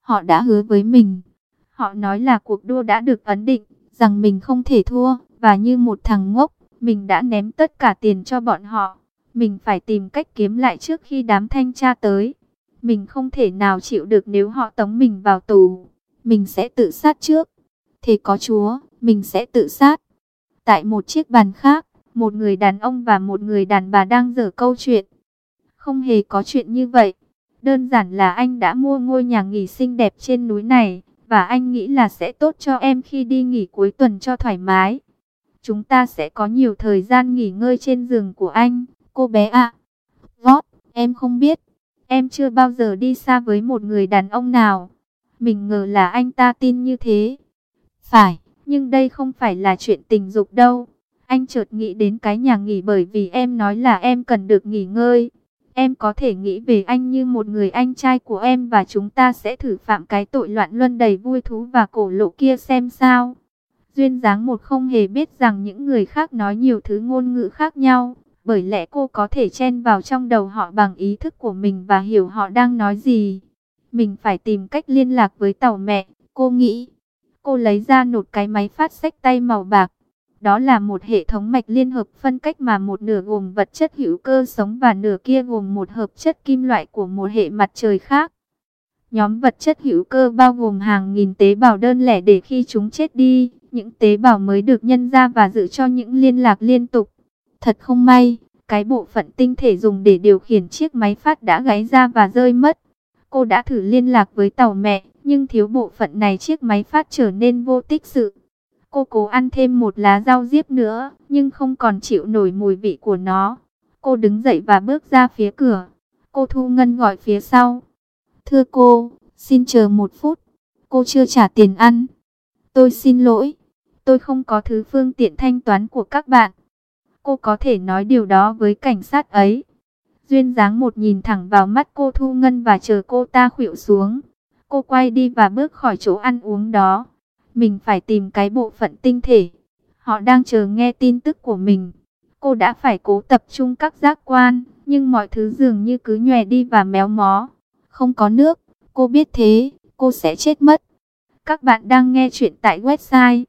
Họ đã hứa với mình. Họ nói là cuộc đua đã được ấn định, rằng mình không thể thua, và như một thằng ngốc, mình đã ném tất cả tiền cho bọn họ. Mình phải tìm cách kiếm lại trước khi đám thanh tra tới. Mình không thể nào chịu được nếu họ tống mình vào tù. Mình sẽ tự sát trước. Thế có Chúa, mình sẽ tự sát. Tại một chiếc bàn khác, một người đàn ông và một người đàn bà đang giở câu chuyện. Không hề có chuyện như vậy. Đơn giản là anh đã mua ngôi nhà nghỉ xinh đẹp trên núi này, và anh nghĩ là sẽ tốt cho em khi đi nghỉ cuối tuần cho thoải mái. Chúng ta sẽ có nhiều thời gian nghỉ ngơi trên giường của anh, cô bé ạ. Gót, em không biết. Em chưa bao giờ đi xa với một người đàn ông nào. Mình ngờ là anh ta tin như thế. Phải, nhưng đây không phải là chuyện tình dục đâu. Anh chợt nghĩ đến cái nhà nghỉ bởi vì em nói là em cần được nghỉ ngơi. Em có thể nghĩ về anh như một người anh trai của em và chúng ta sẽ thử phạm cái tội loạn luân đầy vui thú và cổ lộ kia xem sao. Duyên dáng một không hề biết rằng những người khác nói nhiều thứ ngôn ngữ khác nhau, bởi lẽ cô có thể chen vào trong đầu họ bằng ý thức của mình và hiểu họ đang nói gì. Mình phải tìm cách liên lạc với tàu mẹ, cô nghĩ. Cô lấy ra một cái máy phát xách tay màu bạc. Đó là một hệ thống mạch liên hợp phân cách mà một nửa gồm vật chất hữu cơ sống và nửa kia gồm một hợp chất kim loại của một hệ mặt trời khác. Nhóm vật chất hữu cơ bao gồm hàng nghìn tế bào đơn lẻ để khi chúng chết đi, những tế bào mới được nhân ra và giữ cho những liên lạc liên tục. Thật không may, cái bộ phận tinh thể dùng để điều khiển chiếc máy phát đã gáy ra và rơi mất. Cô đã thử liên lạc với tàu mẹ, nhưng thiếu bộ phận này chiếc máy phát trở nên vô tích sự. Cô cố ăn thêm một lá rau diếp nữa, nhưng không còn chịu nổi mùi vị của nó. Cô đứng dậy và bước ra phía cửa. Cô Thu Ngân gọi phía sau. Thưa cô, xin chờ một phút. Cô chưa trả tiền ăn. Tôi xin lỗi. Tôi không có thứ phương tiện thanh toán của các bạn. Cô có thể nói điều đó với cảnh sát ấy. Duyên dáng một nhìn thẳng vào mắt cô Thu Ngân và chờ cô ta khuỵu xuống. Cô quay đi và bước khỏi chỗ ăn uống đó. Mình phải tìm cái bộ phận tinh thể. Họ đang chờ nghe tin tức của mình. Cô đã phải cố tập trung các giác quan, nhưng mọi thứ dường như cứ nhòe đi và méo mó. Không có nước, cô biết thế, cô sẽ chết mất. Các bạn đang nghe chuyện tại website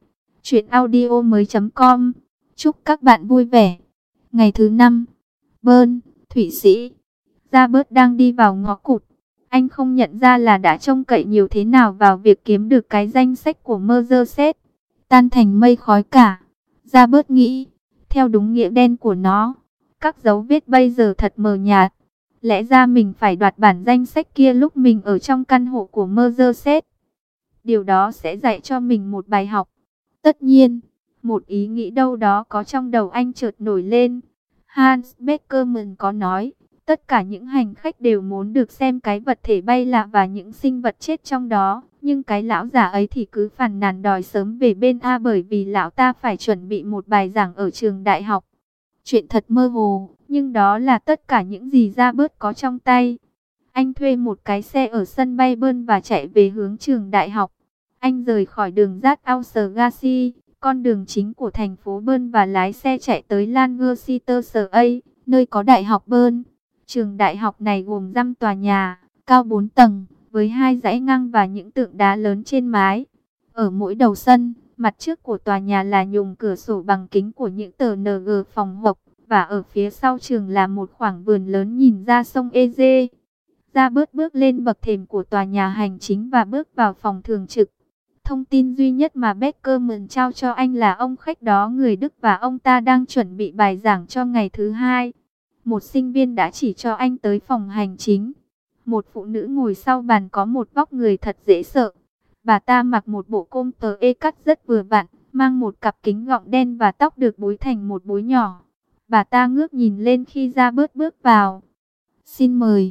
chuyenaudio.com. Chúc các bạn vui vẻ. Ngày thứ 5, Bern, Thụy Sĩ. Robert đang đi vào ngõ cụt. Anh không nhận ra là đã trông cậy nhiều thế nào vào việc kiếm được cái danh sách của Merseyside. Tan thành mây khói cả. Robert nghĩ, theo đúng nghĩa đen của nó, các dấu vết bây giờ thật mờ nhạt. Lẽ ra mình phải đoạt bản danh sách kia lúc mình ở trong căn hộ của Merseyside. Điều đó sẽ dạy cho mình một bài học. Tất nhiên, một ý nghĩ đâu đó có trong đầu anh chợt nổi lên. Hans Beckermann có nói, tất cả những hành khách đều muốn được xem cái vật thể bay lạ và những sinh vật chết trong đó. Nhưng cái lão già ấy thì cứ phàn nàn đòi sớm về bên A bởi vì lão ta phải chuẩn bị một bài giảng ở trường đại học. Chuyện thật mơ hồ, nhưng đó là tất cả những gì Robert có trong tay. Anh thuê một cái xe ở sân bay Bern và chạy về hướng trường đại học. Anh rời khỏi đường Rathausgasse, con đường chính của thành phố Bern và lái xe chạy tới Lancaster, nơi có đại học Bern. Trường đại học này gồm 5 tòa nhà, cao 4 tầng, với 2 dãy ngang và những tượng đá lớn trên mái. Ở mỗi đầu sân, mặt trước của tòa nhà là nhùng cửa sổ bằng kính của những tờ NG phòng học, và ở phía sau trường là một khoảng vườn lớn nhìn ra sông Eze. Robert bước lên bậc thềm của tòa nhà hành chính và bước vào phòng thường trực. Thông tin duy nhất mà Beckermann trao cho anh là ông khách đó người Đức và ông ta đang chuẩn bị bài giảng cho ngày thứ 2. Một sinh viên đã chỉ cho anh tới phòng hành chính. Một phụ nữ ngồi sau bàn có một vóc người thật dễ sợ. Bà ta mặc một bộ com tơ cắt rất vừa vặn, mang một cặp kính gọng đen và tóc được búi thành một búi nhỏ. Bà ta ngước nhìn lên khi Robert bước vào. Xin mời.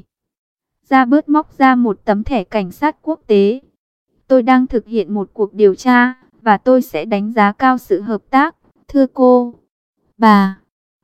Robert móc ra một tấm thẻ cảnh sát quốc tế. Tôi đang thực hiện một cuộc điều tra, và tôi sẽ đánh giá cao sự hợp tác, thưa cô. Bà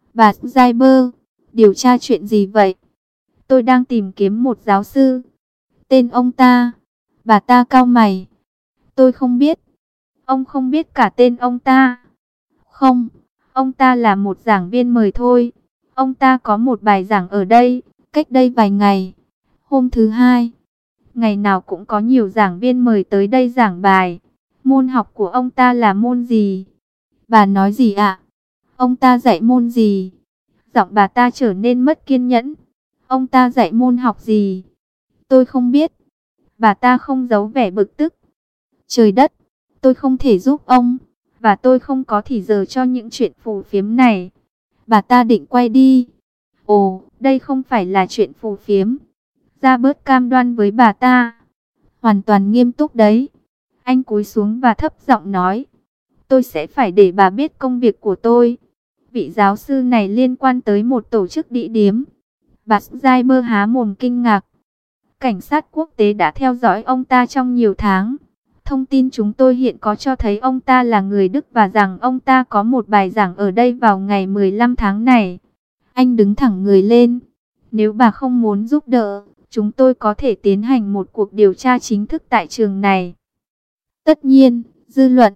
Schreiber, điều tra chuyện gì vậy? Tôi đang tìm kiếm một giáo sư. Tên ông ta? Bà ta cau mày. Tôi không biết. Ông không biết cả tên ông ta? Không, ông ta là một giảng viên mời thôi. Ông ta có một bài giảng ở đây, cách đây vài ngày. Hôm thứ 2. Ngày nào cũng có nhiều giảng viên mời tới đây giảng bài. Môn học của ông ta là môn gì? Bà nói gì ạ? Ông ta dạy môn gì? Giọng bà ta trở nên mất kiên nhẫn. Ông ta dạy môn học gì? Tôi không biết. Bà ta không giấu vẻ bực tức. Trời đất, tôi không thể giúp ông, và tôi không có thì giờ cho những chuyện phù phiếm này. Bà ta định quay đi. Ồ, đây không phải là chuyện phù phiếm. Ra bớt cam đoan với bà ta. Hoàn toàn nghiêm túc đấy. Anh cúi xuống và thấp giọng nói. Tôi sẽ phải để bà biết công việc của tôi. Vị giáo sư này liên quan tới một tổ chức đĩ điếm. Bà Zyber há mồm kinh ngạc. Cảnh sát quốc tế đã theo dõi ông ta trong nhiều tháng. Thông tin chúng tôi hiện có cho thấy ông ta là người Đức và rằng ông ta có một bài giảng ở đây vào ngày 15 tháng này. Anh đứng thẳng người lên. Nếu bà không muốn giúp đỡ, chúng tôi có thể tiến hành một cuộc điều tra chính thức tại trường này. Tất nhiên, dư luận.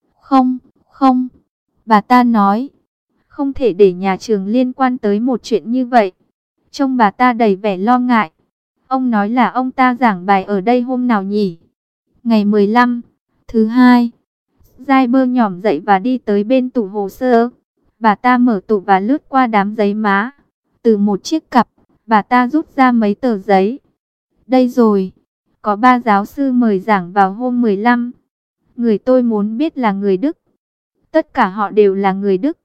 Không, bà ta nói. Không thể để nhà trường liên quan tới một chuyện như vậy. Trông bà ta đầy vẻ lo ngại. Ông nói là ông ta giảng bài ở đây hôm nào nhỉ? Ngày 15, thứ hai. Zyber nhỏm dậy và đi tới bên tủ hồ sơ. Bà ta mở tủ và lướt qua đám giấy má. Từ một chiếc cặp, bà ta rút ra mấy tờ giấy. Đây rồi, có 3 giáo sư mời giảng vào hôm 15. Người tôi muốn biết là người Đức. Tất cả họ đều là người Đức.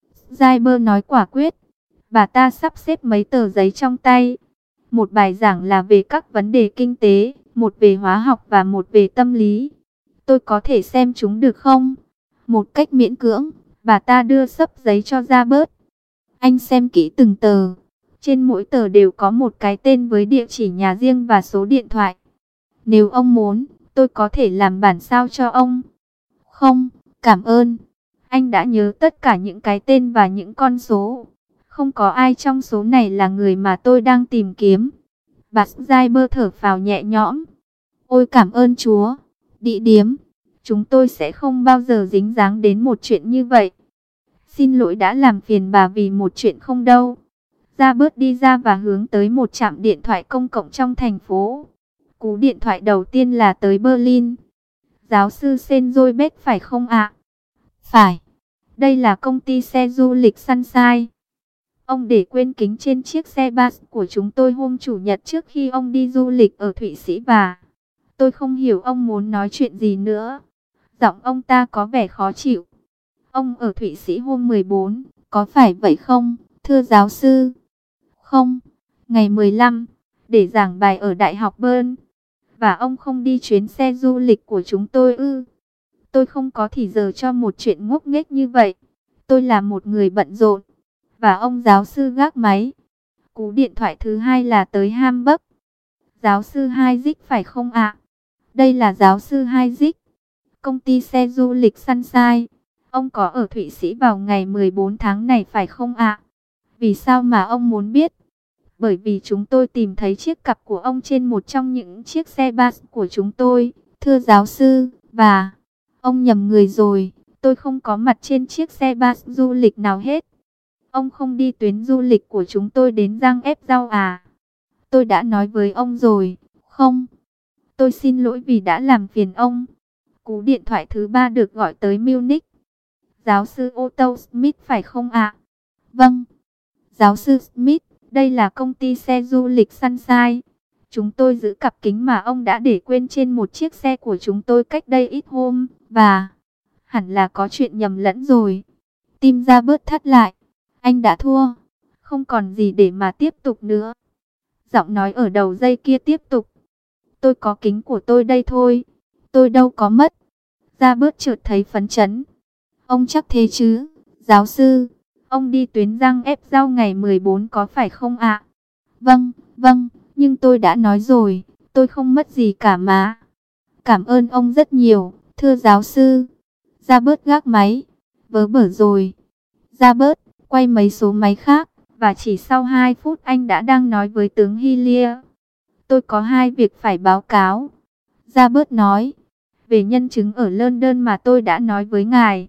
Zyber nói quả quyết. Bà ta sắp xếp mấy tờ giấy trong tay. Một bài giảng là về các vấn đề kinh tế, một về hóa học và một về tâm lý. Tôi có thể xem chúng được không? Một cách miễn cưỡng, bà ta đưa xấp giấy cho Robert. Anh xem kỹ từng tờ. Trên mỗi tờ đều có một cái tên với địa chỉ nhà riêng và số điện thoại. Nếu ông muốn, tôi có thể làm bản sao cho ông. Không, cảm ơn. Anh đã nhớ tất cả những cái tên và những con số. Không có ai trong số này là người mà tôi đang tìm kiếm. Bà Zyber thở phào nhẹ nhõm. Ôi cảm ơn Chúa. Đĩ điếm. Chúng tôi sẽ không bao giờ dính dáng đến một chuyện như vậy. Xin lỗi đã làm phiền bà vì một chuyện không đâu. Robert đi ra và hướng tới một trạm điện thoại công cộng trong thành phố. Cú điện thoại đầu tiên là tới Berlin. Giáo sư Senjoy phải không ạ? Phải. Đây là công ty xe du lịch Sunshine. Ông để quên kính trên chiếc xe bus của chúng tôi hôm Chủ nhật trước khi ông đi du lịch ở Thụy Sĩ và... Tôi không hiểu ông muốn nói chuyện gì nữa. Giọng ông ta có vẻ khó chịu. Ông ở Thụy Sĩ hôm 14, có phải vậy không, thưa giáo sư? Không, ngày 15, để giảng bài ở Đại học Bern. Và ông không đi chuyến xe du lịch của chúng tôi ư? Tôi không có thì giờ cho một chuyện ngốc nghếch như vậy. Tôi là một người bận rộn. Và ông giáo sư gác máy. Cú điện thoại thứ hai là tới Hamburg. Giáo sư Heizig phải không ạ? Đây là giáo sư Heizig. Công ty xe du lịch Sunshine. Ông có ở Thụy Sĩ vào ngày 14 tháng này phải không ạ? Vì sao mà ông muốn biết? Bởi vì chúng tôi tìm thấy chiếc cặp của ông trên một trong những chiếc xe bus của chúng tôi, thưa giáo sư, và... Ông nhầm người rồi, tôi không có mặt trên chiếc xe bus du lịch nào hết. Ông không đi tuyến du lịch của chúng tôi đến Giang Ép Rau à? Tôi đã nói với ông rồi, không. Tôi xin lỗi vì đã làm phiền ông. Cú điện thoại thứ 3 được gọi tới Munich. Giáo sư Otto Smith phải không ạ? Vâng. Giáo sư Smith, đây là công ty xe du lịch Sunshine. Chúng tôi giữ cặp kính mà ông đã để quên trên một chiếc xe của chúng tôi cách đây ít hôm. Và hẳn là có chuyện nhầm lẫn rồi. Tim ra bớt thắt lại. Anh đã thua. Không còn gì để mà tiếp tục nữa. Giọng nói ở đầu dây kia tiếp tục. Tôi có kính của tôi đây thôi. Tôi đâu có mất. Ra bớt chợt thấy phấn chấn. Ông chắc thế chứ, giáo sư. Ông đi tuyến Giang Ép Rau ngày 14 có phải không ạ? Vâng, nhưng tôi đã nói rồi, tôi không mất gì cả mà. Cảm ơn ông rất nhiều, thưa giáo sư. Ra bớt gác máy. Vớ bở rồi. Ra bớt, quay mấy số máy khác. Và chỉ sau 2 phút anh đã đang nói với tướng Hillier. Tôi có 2 việc phải báo cáo. Ra bớt nói. Về nhân chứng ở London mà tôi đã nói với ngài.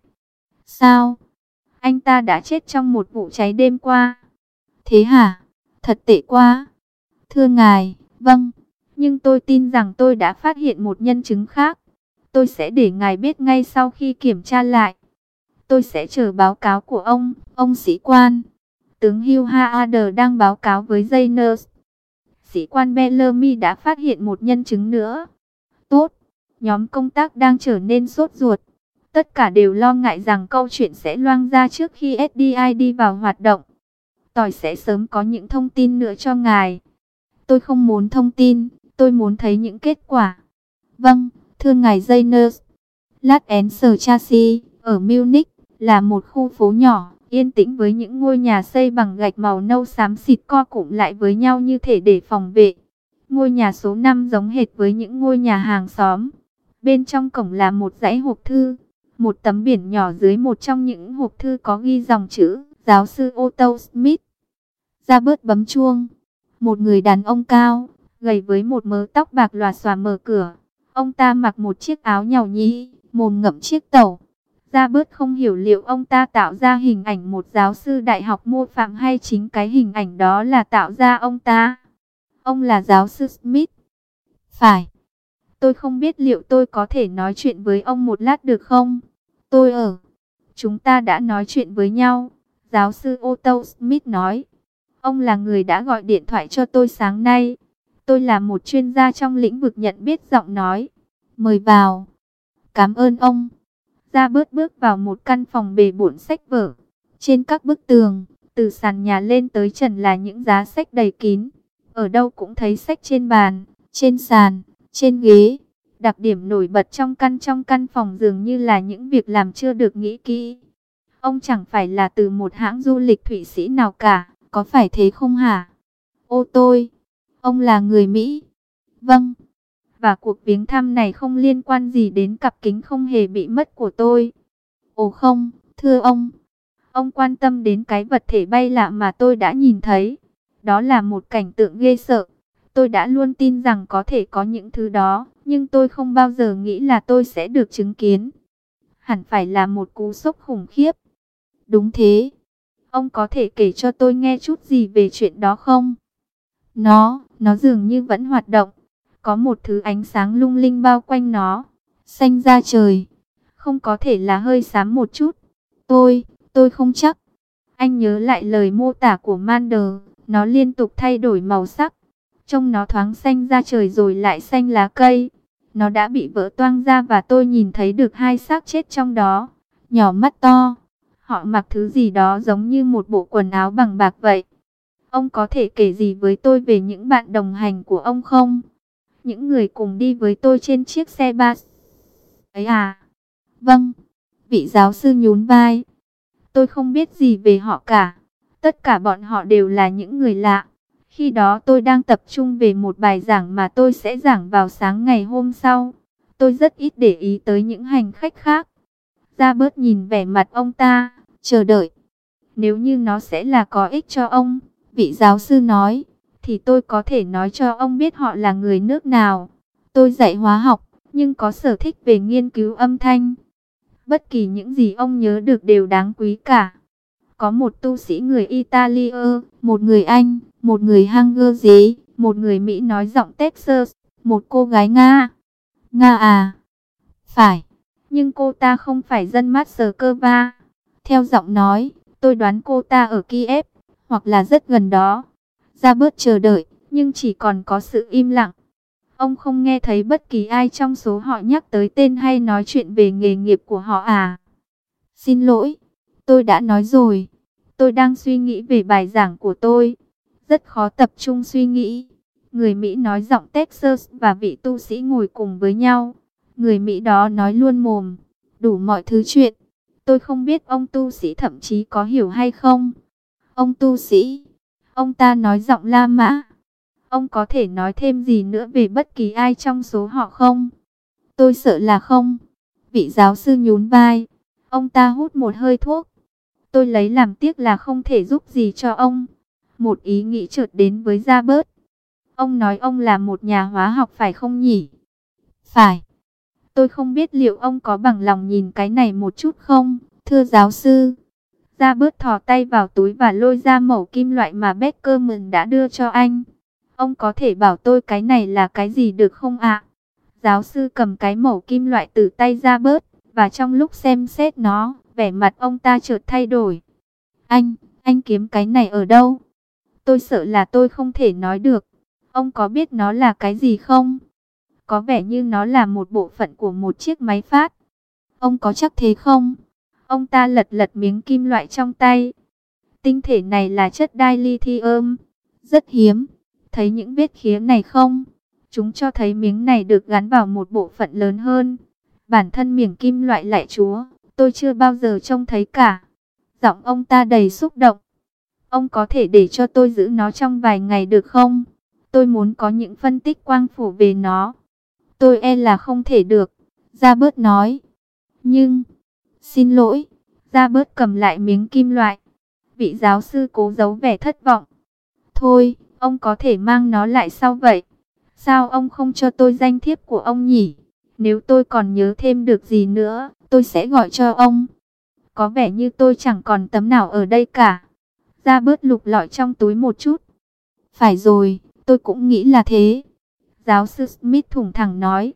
Sao? Anh ta đã chết trong một vụ cháy đêm qua. Thế hả? Thật tệ quá. Thưa ngài, vâng. Nhưng tôi tin rằng tôi đã phát hiện một nhân chứng khác. Tôi sẽ để ngài biết ngay sau khi kiểm tra lại. Tôi sẽ chờ báo cáo của ông sĩ quan. Tướng Hugh Haarder đang báo cáo với Jayners. Sĩ quan Bellamy đã phát hiện một nhân chứng nữa. Tốt, nhóm công tác đang trở nên sốt ruột. Tất cả đều lo ngại rằng câu chuyện sẽ loang ra trước khi SDI đi vào hoạt động. Tỏi sẽ sớm có những thông tin nữa cho ngài. Tôi không muốn thông tin, tôi muốn thấy những kết quả. Vâng, thưa ngài Jayners. Landstraße ở Munich là một khu phố nhỏ, yên tĩnh với những ngôi nhà xây bằng gạch màu nâu xám xịt co cụm lại với nhau như thể để phòng vệ. Ngôi nhà số 5 giống hệt với những ngôi nhà hàng xóm. Bên trong cổng là một dãy hộp thư. Một tấm biển nhỏ dưới một trong những hộp thư có ghi dòng chữ giáo sư Otto Smith. Robert bấm chuông. Một người đàn ông cao, gầy với một mớ tóc bạc lòa xòa mở cửa. Ông ta mặc một chiếc áo nhàu nhĩ, mồm ngậm chiếc tẩu. Robert không hiểu liệu ông ta tạo ra hình ảnh một giáo sư đại học mô phạm hay chính cái hình ảnh đó là tạo ra ông ta. Ông là giáo sư Smith. Phải. Tôi không biết liệu tôi có thể nói chuyện với ông một lát được không? Chúng ta đã nói chuyện với nhau. Giáo sư Otto Smith nói. Ông là người đã gọi điện thoại cho tôi sáng nay. Tôi là một chuyên gia trong lĩnh vực nhận biết giọng nói. Mời vào. Cảm ơn ông. Robert bước vào một căn phòng bề bộn sách vở. Trên các bức tường, từ sàn nhà lên tới trần là những giá sách đầy kín. Ở đâu cũng thấy sách trên bàn, trên sàn, trên ghế. Đặc điểm nổi bật trong căn phòng dường như là những việc làm chưa được nghĩ kỹ. Ông chẳng phải là từ một hãng du lịch Thụy Sĩ nào cả, có phải thế không hả? Ông là người Mỹ. Vâng. Và cuộc viếng thăm này không liên quan gì đến cặp kính không hề bị mất của tôi. Ồ không, thưa ông. Ông quan tâm đến cái vật thể bay lạ mà tôi đã nhìn thấy. Đó là một cảnh tượng ghê sợ. Tôi đã luôn tin rằng có thể có những thứ đó, nhưng tôi không bao giờ nghĩ là tôi sẽ được chứng kiến. Hẳn phải là một cú sốc khủng khiếp. Đúng thế. Ông có thể kể cho tôi nghe chút gì về chuyện đó không? Nó dường như vẫn hoạt động. Có một thứ ánh sáng lung linh bao quanh nó. Xanh da trời. Không có thể là hơi xám một chút. Tôi không chắc. Anh nhớ lại lời mô tả của Mander. Nó liên tục thay đổi màu sắc. Trông nó thoáng xanh da trời rồi lại xanh lá cây. Nó đã bị vỡ toang ra và tôi nhìn thấy được hai xác chết trong đó. Nhỏ mắt to. Họ mặc thứ gì đó giống như một bộ quần áo bằng bạc vậy. Ông có thể kể gì với tôi về những bạn đồng hành của ông không? Những người cùng đi với tôi trên chiếc xe bus ấy à? Vâng. Vị giáo sư nhún vai. Tôi không biết gì về họ cả. Tất cả bọn họ đều là những người lạ. Khi đó tôi đang tập trung về một bài giảng mà tôi sẽ giảng vào sáng ngày hôm sau. Tôi rất ít để ý tới những hành khách khác. Robert nhìn vẻ mặt ông ta, chờ đợi. Nếu như nó sẽ là có ích cho ông, vị giáo sư nói, thì tôi có thể nói cho ông biết họ là người nước nào. Tôi dạy hóa học, nhưng có sở thích về nghiên cứu âm thanh. Bất kỳ những gì ông nhớ được đều đáng quý cả. Có một tu sĩ người Italia, một người Anh, một người Hungary, một người Mỹ nói giọng Texas, một cô gái Nga. Nga à? Phải, nhưng cô ta không phải dân Moscow. Theo giọng nói, tôi đoán cô ta ở Kiev, hoặc là rất gần đó. Robert chờ đợi, nhưng chỉ còn có sự im lặng. Ông không nghe thấy bất kỳ ai trong số họ nhắc tới tên hay nói chuyện về nghề nghiệp của họ à? Xin lỗi, tôi đã nói rồi. Tôi đang suy nghĩ về bài giảng của tôi. Rất khó tập trung suy nghĩ. Người Mỹ nói giọng Texas và vị tu sĩ ngồi cùng với nhau. Người Mỹ đó nói luôn mồm, đủ mọi thứ chuyện. Tôi không biết ông tu sĩ thậm chí có hiểu hay không. Ông tu sĩ, ông ta nói giọng La Mã. Ông có thể nói thêm gì nữa về bất kỳ ai trong số họ không? Tôi sợ là không. Vị giáo sư nhún vai. Ông ta hút một hơi thuốc. Tôi lấy làm tiếc là không thể giúp gì cho ông. Một ý nghĩ chợt đến với Robert. Ông nói ông là một nhà hóa học phải không nhỉ? Phải. Tôi không biết liệu ông có bằng lòng nhìn cái này một chút không, thưa giáo sư. Robert thò tay vào túi và lôi ra mẩu kim loại mà Beckerman đã đưa cho anh. Ông có thể bảo tôi cái này là cái gì được không ạ? Giáo sư cầm cái mẩu kim loại từ tay ra bớt, và trong lúc xem xét nó, vẻ mặt ông ta chợt thay đổi. Anh kiếm cái này ở đâu? Tôi sợ là tôi không thể nói được. Ông có biết nó là cái gì không? Có vẻ như nó là một bộ phận của một chiếc máy phát. Ông có chắc thế không? Ông ta lật lật miếng kim loại trong tay. Tinh thể này là chất dilithium, rất hiếm. Thấy những vết khía này không? Chúng cho thấy miếng này được gắn vào một bộ phận lớn hơn. Bản thân miếng kim loại lại chúa, tôi chưa bao giờ trông thấy cả. Giọng ông ta đầy xúc động. Ông có thể để cho tôi giữ nó trong vài ngày được không? Tôi muốn có những phân tích quang phổ về nó. Tôi e là không thể được, Robert nói. Nhưng, xin lỗi, Robert cầm lại miếng kim loại. Vị giáo sư cố giấu vẻ thất vọng. Thôi, ông có thể mang nó lại sau vậy. Sao ông không cho tôi danh thiếp của ông nhỉ? Nếu tôi còn nhớ thêm được gì nữa, tôi sẽ gọi cho ông. Có vẻ như tôi chẳng còn tấm nào ở đây cả. Robert lục lọi trong túi một chút. Phải rồi, tôi cũng nghĩ là thế. Giáo sư Smith thủng thẳng nói.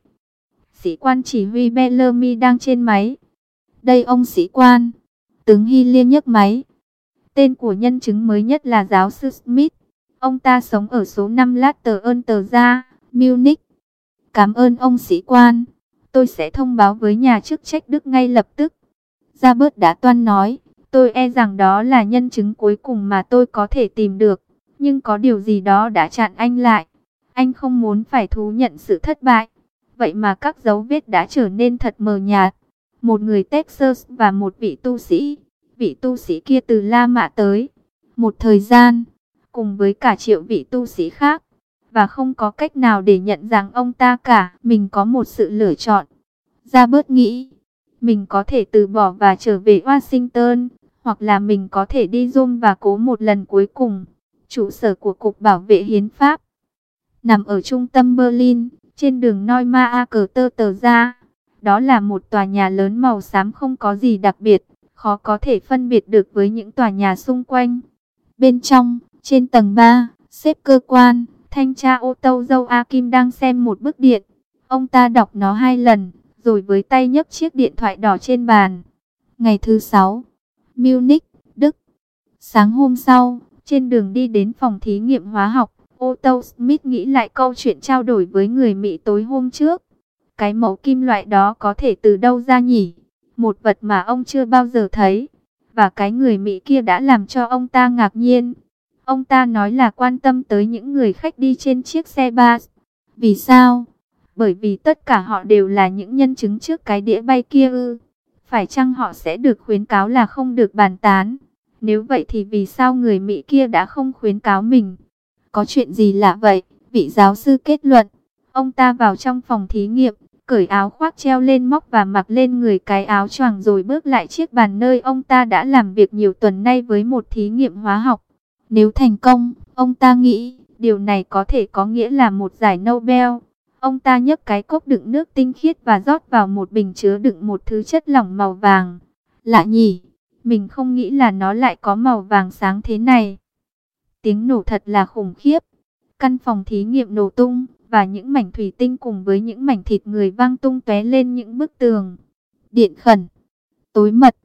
Sĩ quan chỉ huy Bellamy đang trên máy. Đây ông sĩ quan. Tướng Hillier nhấc máy. Tên của nhân chứng mới nhất là giáo sư Smith. Ông ta sống ở số 5 Latter Unter ra, Munich. Cảm ơn ông sĩ quan. Tôi sẽ thông báo với nhà chức trách Đức ngay lập tức. Robert đã toan nói. Tôi e rằng đó là nhân chứng cuối cùng mà tôi có thể tìm được. Nhưng có điều gì đó đã chặn anh lại. Anh không muốn phải thú nhận sự thất bại. Vậy mà các dấu vết đã trở nên thật mờ nhạt. Một người Texas và một vị tu sĩ. Vị tu sĩ kia từ La Mã tới. Một thời gian, cùng với cả triệu vị tu sĩ khác. Và không có cách nào để nhận rằng ông ta cả. Mình có một sự lựa chọn. Robert nghĩ, mình có thể từ bỏ và trở về Washington. Hoặc là mình có thể đi Rome và cố một lần cuối cùng. Trụ sở của Cục Bảo vệ Hiến pháp nằm ở trung tâm Berlin, trên đường Neumayer ra. Đó là một tòa nhà lớn màu xám không có gì đặc biệt, khó có thể phân biệt được với những tòa nhà xung quanh. Bên trong, trên tầng 3, xếp cơ quan, thanh tra ô tô Joachim đang xem một bức điện. Ông ta đọc nó 2 lần, rồi với tay nhấc chiếc điện thoại đỏ trên bàn. Ngày thứ 6, Munich, Đức. Sáng hôm sau, trên đường đi đến phòng thí nghiệm hóa học, Otto Smith nghĩ lại câu chuyện trao đổi với người Mỹ tối hôm trước. Cái mẩu kim loại đó có thể từ đâu ra nhỉ? Một vật mà ông chưa bao giờ thấy. Và cái người Mỹ kia đã làm cho ông ta ngạc nhiên. Ông ta nói là quan tâm tới những người khách đi trên chiếc xe bus. Vì sao? Bởi vì tất cả họ đều là những nhân chứng trước cái đĩa bay kia ư? Phải chăng họ sẽ được khuyến cáo là không được bàn tán? Nếu vậy thì vì sao người Mỹ kia đã không khuyến cáo mình? Có chuyện gì lạ vậy? Vị giáo sư kết luận. Ông ta vào trong phòng thí nghiệm, cởi áo khoác treo lên móc và mặc lên người cái áo choàng rồi bước lại chiếc bàn nơi ông ta đã làm việc nhiều tuần nay với một thí nghiệm hóa học. Nếu thành công, ông ta nghĩ, điều này có thể có nghĩa là một giải Nobel. Ông ta nhấc cái cốc đựng nước tinh khiết và rót vào một bình chứa đựng một thứ chất lỏng màu vàng. Lạ nhỉ, mình không nghĩ là nó lại có màu vàng sáng thế này. Tiếng nổ thật là khủng khiếp. Căn phòng thí nghiệm nổ tung, và những mảnh thủy tinh cùng với những mảnh thịt người văng tung tóe lên những bức tường. Điện khẩn. Tối mật.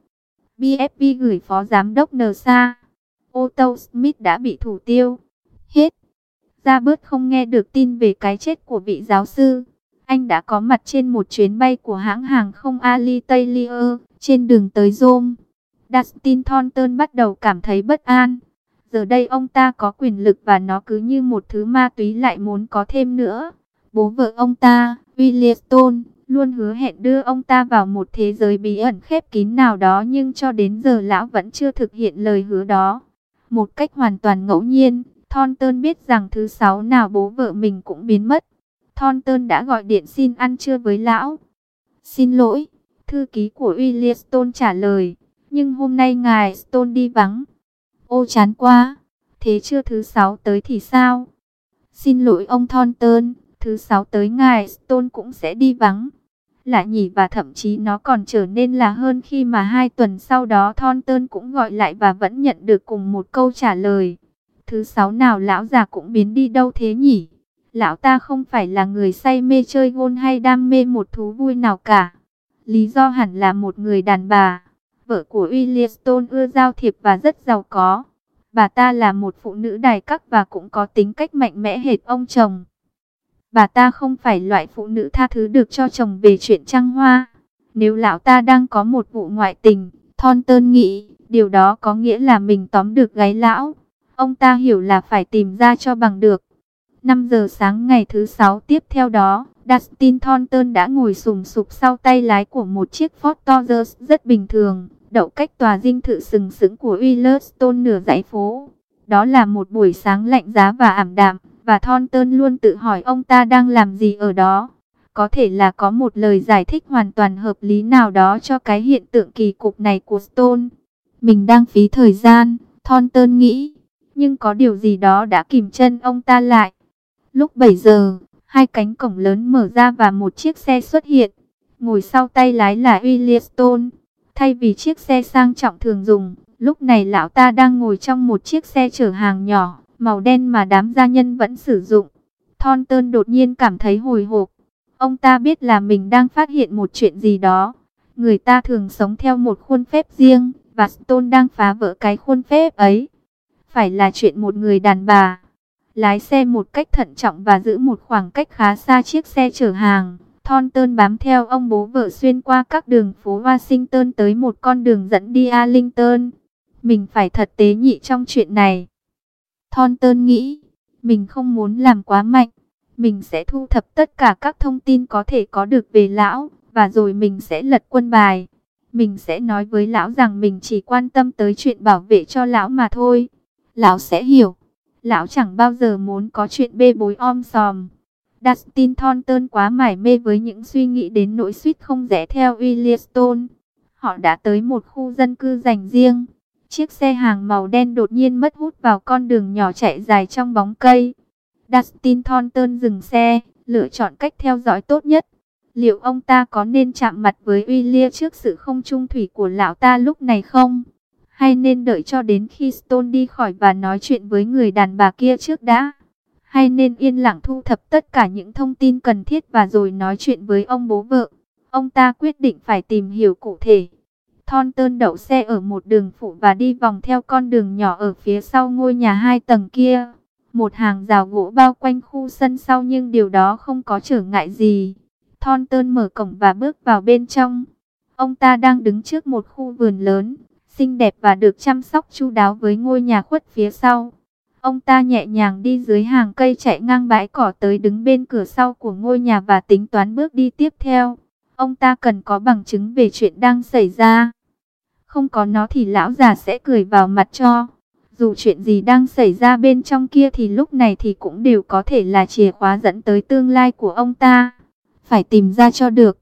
BFV gửi phó giám đốc NSA. Otto Smith đã bị thủ tiêu. Hết. Robert không nghe được tin về cái chết của vị giáo sư. Anh đã có mặt trên một chuyến bay của hãng hàng không Alitalia trên đường tới Rome. Dustin Thornton bắt đầu cảm thấy bất an. Giờ đây ông ta có quyền lực và nó cứ như một thứ ma túy lại muốn có thêm nữa. Bố vợ ông ta, William Stone, luôn hứa hẹn đưa ông ta vào một thế giới bí ẩn khép kín nào đó, nhưng cho đến giờ lão vẫn chưa thực hiện lời hứa đó. Một cách hoàn toàn ngẫu nhiên, Thornton biết rằng thứ 6 nào bố vợ mình cũng biến mất. Thornton đã gọi điện xin ăn trưa với lão. Xin lỗi, thư ký của William Stone trả lời, nhưng hôm nay ngài Stone đi vắng. Ô chán quá, thế chưa thứ 6 tới thì sao? Xin lỗi ông Thornton, thứ 6 tới ngài Stone cũng sẽ đi vắng. Lạ nhỉ, và thậm chí nó còn trở nên lạ hơn khi mà 2 tuần sau đó Thornton cũng gọi lại và vẫn nhận được cùng một câu trả lời. thứ 6 nào lão già cũng biến đi đâu thế nhỉ? Lão ta không phải là người say mê chơi gôn hay đam mê một thú vui nào cả. Lý do hẳn là một người đàn bà. Vợ của William Stone ưa giao thiệp và rất giàu có. Bà ta là một phụ nữ đài các và cũng có tính cách mạnh mẽ hệt ông chồng. Bà ta không phải loại phụ nữ tha thứ được cho chồng về chuyện trăng hoa. Nếu lão ta đang có một vụ ngoại tình, Thornton nghĩ điều đó có nghĩa là mình tóm được gáy lão. Ông ta hiểu là phải tìm ra cho bằng được. 5 giờ sáng ngày thứ 6 tiếp theo đó, Dustin Thornton đã ngồi sùng sục sau tay lái của một chiếc Ford Taurus rất bình thường, đậu cách tòa dinh thự sừng sững của Williston nửa dãy phố. Đó là một buổi sáng lạnh giá và ảm đạm, và Thornton luôn tự hỏi ông ta đang làm gì ở đó. Có thể là có một lời giải thích hoàn toàn hợp lý nào đó cho cái hiện tượng kỳ cục này của Stone. Mình đang phí thời gian, Thornton nghĩ, nhưng có điều gì đó đã kìm chân ông ta lại. Lúc 7 giờ, hai cánh cổng lớn mở ra và một chiếc xe xuất hiện. Ngồi sau tay lái là William Stone. Thay vì chiếc xe sang trọng thường dùng, lúc này lão ta đang ngồi trong một chiếc xe chở hàng nhỏ, màu đen mà đám gia nhân vẫn sử dụng. Thornton đột nhiên cảm thấy hồi hộp. Ông ta biết là mình đang phát hiện một chuyện gì đó. Người ta thường sống theo một khuôn phép riêng, và Stone đang phá vỡ cái khuôn phép ấy. Phải là chuyện một người đàn bà. Lái xe một cách thận trọng và giữ một khoảng cách khá xa chiếc xe chở hàng. Thornton bám theo ông bố vợ xuyên qua các đường phố Washington tới một con đường dẫn đi Arlington. Mình phải thật tế nhị trong chuyện này. Thornton nghĩ, mình không muốn làm quá mạnh. Mình sẽ thu thập tất cả các thông tin có thể có được về lão, và rồi mình sẽ lật quân bài. Mình sẽ nói với lão rằng mình chỉ quan tâm tới chuyện bảo vệ cho lão mà thôi. Lão sẽ hiểu. Lão chẳng bao giờ muốn có chuyện bê bối om sòm. Dustin Thornton quá mải mê với những suy nghĩ đến nỗi suýt không rẽ theo William Stone. Họ đã tới một khu dân cư dành riêng. Chiếc xe hàng màu đen đột nhiên mất hút vào con đường nhỏ chạy dài trong bóng cây. Dustin Thornton dừng xe, lựa chọn cách theo dõi tốt nhất. Liệu ông ta có nên chạm mặt với William trước sự không chung thủy của lão ta lúc này không? Hay nên đợi cho đến khi Stone đi khỏi và nói chuyện với người đàn bà kia trước đã? Hay nên yên lặng thu thập tất cả những thông tin cần thiết và rồi nói chuyện với ông bố vợ? Ông ta quyết định phải tìm hiểu cụ thể. Thornton đậu xe ở một đường phụ và đi vòng theo con đường nhỏ ở phía sau ngôi nhà 2 tầng kia. Một hàng rào gỗ bao quanh khu sân sau nhưng điều đó không có trở ngại gì. Thornton mở cổng và bước vào bên trong. Ông ta đang đứng trước một khu vườn lớn, xinh đẹp và được chăm sóc chu đáo với ngôi nhà khuất phía sau. Ông ta nhẹ nhàng đi dưới hàng cây chạy ngang bãi cỏ tới đứng bên cửa sau của ngôi nhà và tính toán bước đi tiếp theo. Ông ta cần có bằng chứng về chuyện đang xảy ra. Không có nó thì lão già sẽ cười vào mặt cho. Dù chuyện gì đang xảy ra bên trong kia thì lúc này thì cũng đều có thể là chìa khóa dẫn tới tương lai của ông ta. Phải tìm ra cho được.